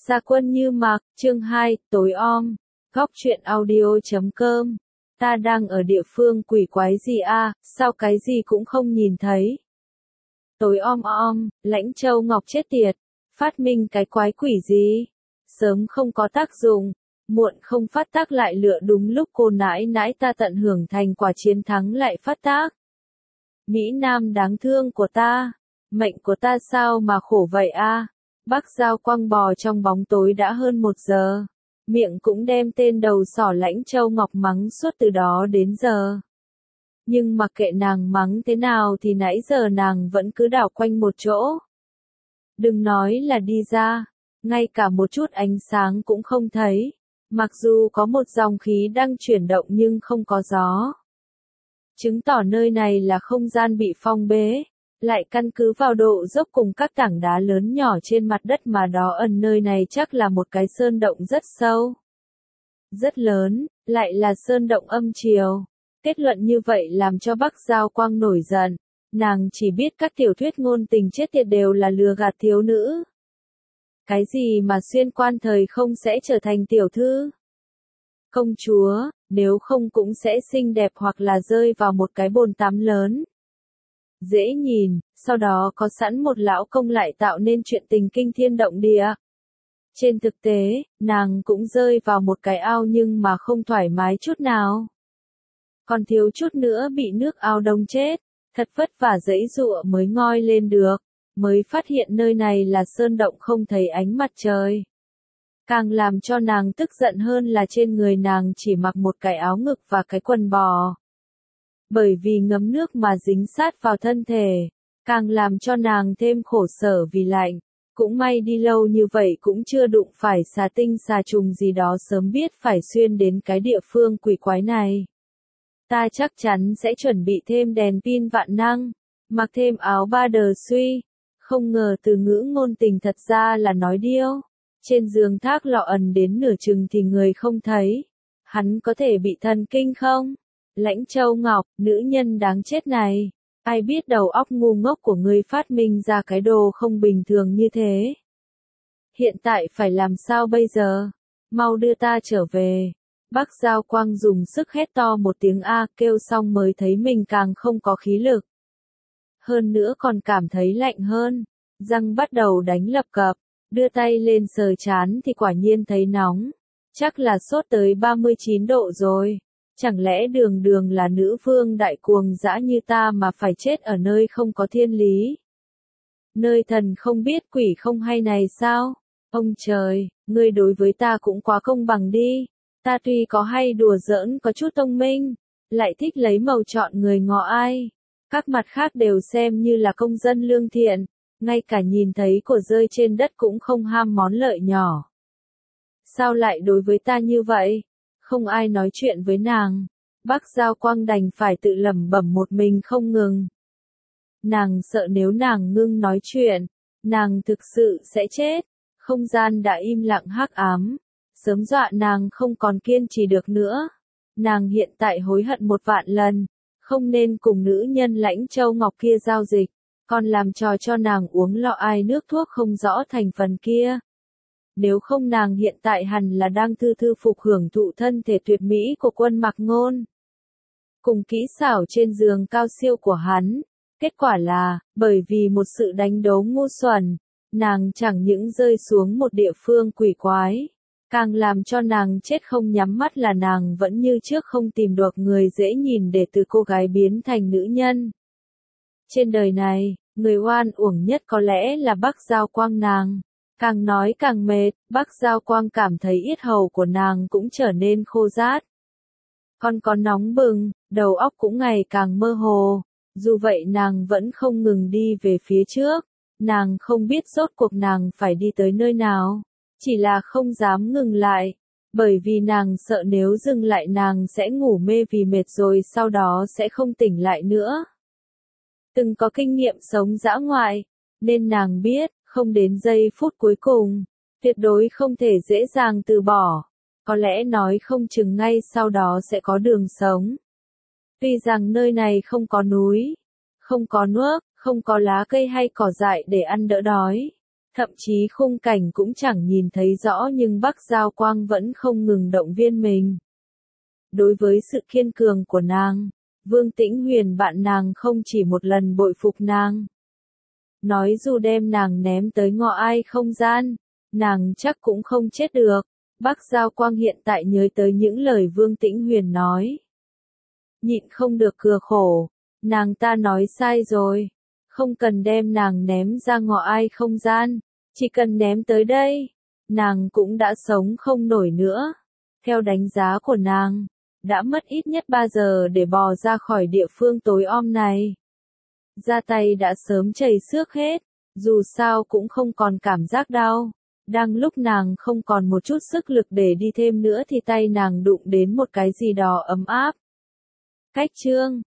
Gia quân như mặc, chương 2, tối om. Góc truyện audio.com. Ta đang ở địa phương quỷ quái gì a, sao cái gì cũng không nhìn thấy. Tối om, Lãnh Châu Ngọc chết tiệt. Phát minh cái quái quỷ gì? Sớm không có tác dụng, muộn không phát tác lại lựa đúng lúc cô nãi nãi ta tận hưởng thành quả chiến thắng lại phát tác. Mỹ Nam đáng thương của ta, mệnh của ta sao mà khổ vậy a? Bác Giao Quang bò trong bóng tối đã hơn 1 giờ, miệng cũng đem tên đầu sỏ Lãnh Châu Ngọc mắng suốt từ đó đến giờ. Nhưng mặc kệ nàng mắng thế nào thì nãy giờ nàng vẫn cứ đảo quanh một chỗ. Đừng nói là đi ra, ngay cả một chút ánh sáng cũng không thấy, mặc dù có một dòng khí đang chuyển động nhưng không có gió. Chứng tỏ nơi này là không gian bị phong bế, lại căn cứ vào độ dốc cùng các tảng đá lớn nhỏ trên mặt đất mà đó ẩn nơi này chắc là một cái sơn động rất sâu, rất lớn, lại là sơn động âm chiều. Kết luận như vậy làm cho Bắc Giao Quang nổi giận, nàng chỉ biết các tiểu thuyết ngôn tình chết tiệt đều là lừa gạt thiếu nữ. Cái gì mà xuyên quan thời không sẽ trở thành tiểu thư, công chúa, nếu không cũng sẽ xinh đẹp hoặc là rơi vào một cái bồn tắm lớn dễ nhìn, sau đó có sẵn một lão công lại tạo nên chuyện tình kinh thiên động địa. Trên thực tế, nàng cũng rơi vào một cái ao nhưng mà không thoải mái chút nào. Còn thiếu chút nữa bị nước ao đông chết, thật vất vả giãy giụa mới ngoi lên được, mới phát hiện nơi này là sơn động không thấy ánh mặt trời. Càng làm cho nàng tức giận hơn là trên người nàng chỉ mặc một cái áo ngực và cái quần bò. Bởi vì ngấm nước mà dính sát vào thân thể, càng làm cho nàng thêm khổ sở vì lạnh. Cũng may đi lâu như vậy cũng chưa đụng phải xà tinh xà trùng gì đó sớm biết phải xuyên đến cái địa phương quỷ quái này. Ta chắc chắn sẽ chuẩn bị thêm đèn pin vạn năng, mặc thêm áo ba đờ suy. Không ngờ từ ngữ ngôn tình thật ra là nói điêu. Trên giường Thác Lọ ẩn đến nửa chừng thì người không thấy. Hắn có thể bị thần kinh không? Lãnh Châu Ngọc, nữ nhân đáng chết này. Ai biết đầu óc ngu ngốc của ngươi phát minh ra cái đồ không bình thường như thế. Hiện tại phải làm sao bây giờ? Mau đưa ta trở về. Bắc Giao Quang dùng sức hét to một tiếng A, kêu xong mới thấy mình càng không có khí lực. Hơn nữa còn cảm thấy lạnh hơn. Răng bắt đầu đánh lập cập. Đưa tay lên sờ trán thì quả nhiên thấy nóng. Chắc là sốt tới 39 độ rồi. Chẳng lẽ đường đường là nữ vương đại cuồng dã như ta mà phải chết ở nơi không có thiên lý? Nơi thần không biết quỷ không hay này sao? Ông trời, ngươi đối với ta cũng quá công bằng đi. Ta tuy có hay đùa giỡn có chút thông minh, lại thích lấy màu chọn người ngọ ai. Các mặt khác đều xem như là công dân lương thiện, ngay cả nhìn thấy của rơi trên đất cũng không ham món lợi nhỏ. Sao lại đối với ta như vậy? Không ai nói chuyện với nàng. Bắc Giao Quang đành phải tự lẩm bẩm một mình không ngừng. Nàng sợ nếu nàng ngưng nói chuyện, nàng thực sự sẽ chết. Không gian đã im lặng hắc ám, sớm dọa nàng không còn kiên trì được nữa. Nàng hiện tại hối hận 1.000.000 lần, không nên cùng nữ nhân Lãnh Châu Ngọc kia giao dịch, còn làm trò cho nàng uống lọ ai nước thuốc không rõ thành phần kia. Nếu không nàng hiện tại hẳn là đang thư thư phục hưởng thụ thân thể tuyệt mỹ của Quân Mặc Ngôn. Cùng kỹ xảo trên giường cao siêu của hắn. Kết quả là, bởi vì một sự đánh đố ngu xuẩn, nàng chẳng những rơi xuống một địa phương quỷ quái. Càng làm cho nàng chết không nhắm mắt là nàng vẫn như trước không tìm được người dễ nhìn để từ cô gái biến thành nữ nhân. Trên đời này, người oan uổng nhất có lẽ là Bắc Giao Quang nàng. Càng nói càng mệt, Bắc Giao Quang cảm thấy yết hầu của nàng cũng trở nên khô rát. Còn có nóng bừng, đầu óc cũng ngày càng mơ hồ. Dù vậy nàng vẫn không ngừng đi về phía trước. Nàng không biết rốt cuộc nàng phải đi tới nơi nào. Chỉ là không dám ngừng lại. Bởi vì nàng sợ nếu dừng lại nàng sẽ ngủ mê vì mệt rồi sau đó sẽ không tỉnh lại nữa. Từng có kinh nghiệm sống dã ngoại, nên nàng biết, không đến giây phút cuối cùng, tuyệt đối không thể dễ dàng từ bỏ. Có lẽ nói không chừng ngay sau đó sẽ có đường sống. Tuy rằng nơi này không có núi, không có nước, không có lá cây hay cỏ dại để ăn đỡ đói. Thậm chí khung cảnh cũng chẳng nhìn thấy rõ nhưng Bắc Giao Quang vẫn không ngừng động viên mình. Đối với sự kiên cường của nàng, Vương Tĩnh Huyền bạn nàng không chỉ một lần bội phục nàng. Nói dù đem nàng ném tới ngõ ai không gian, nàng chắc cũng không chết được. Bắc Giao Quang hiện tại nhớ tới những lời Vương Tĩnh Huyền nói. Nhịn không được cười khổ, nàng ta nói sai rồi. Không cần đem nàng ném ra ngõ ai không gian, chỉ cần ném tới đây, nàng cũng đã sống không nổi nữa. Theo đánh giá của nàng, đã mất ít nhất 3 giờ để bò ra khỏi địa phương tối om này. Da tay đã sớm chảy xước hết, dù sao cũng không còn cảm giác đau. Đang lúc nàng không còn một chút sức lực để đi thêm nữa thì tay nàng đụng đến một cái gì đó ấm áp. Cách chương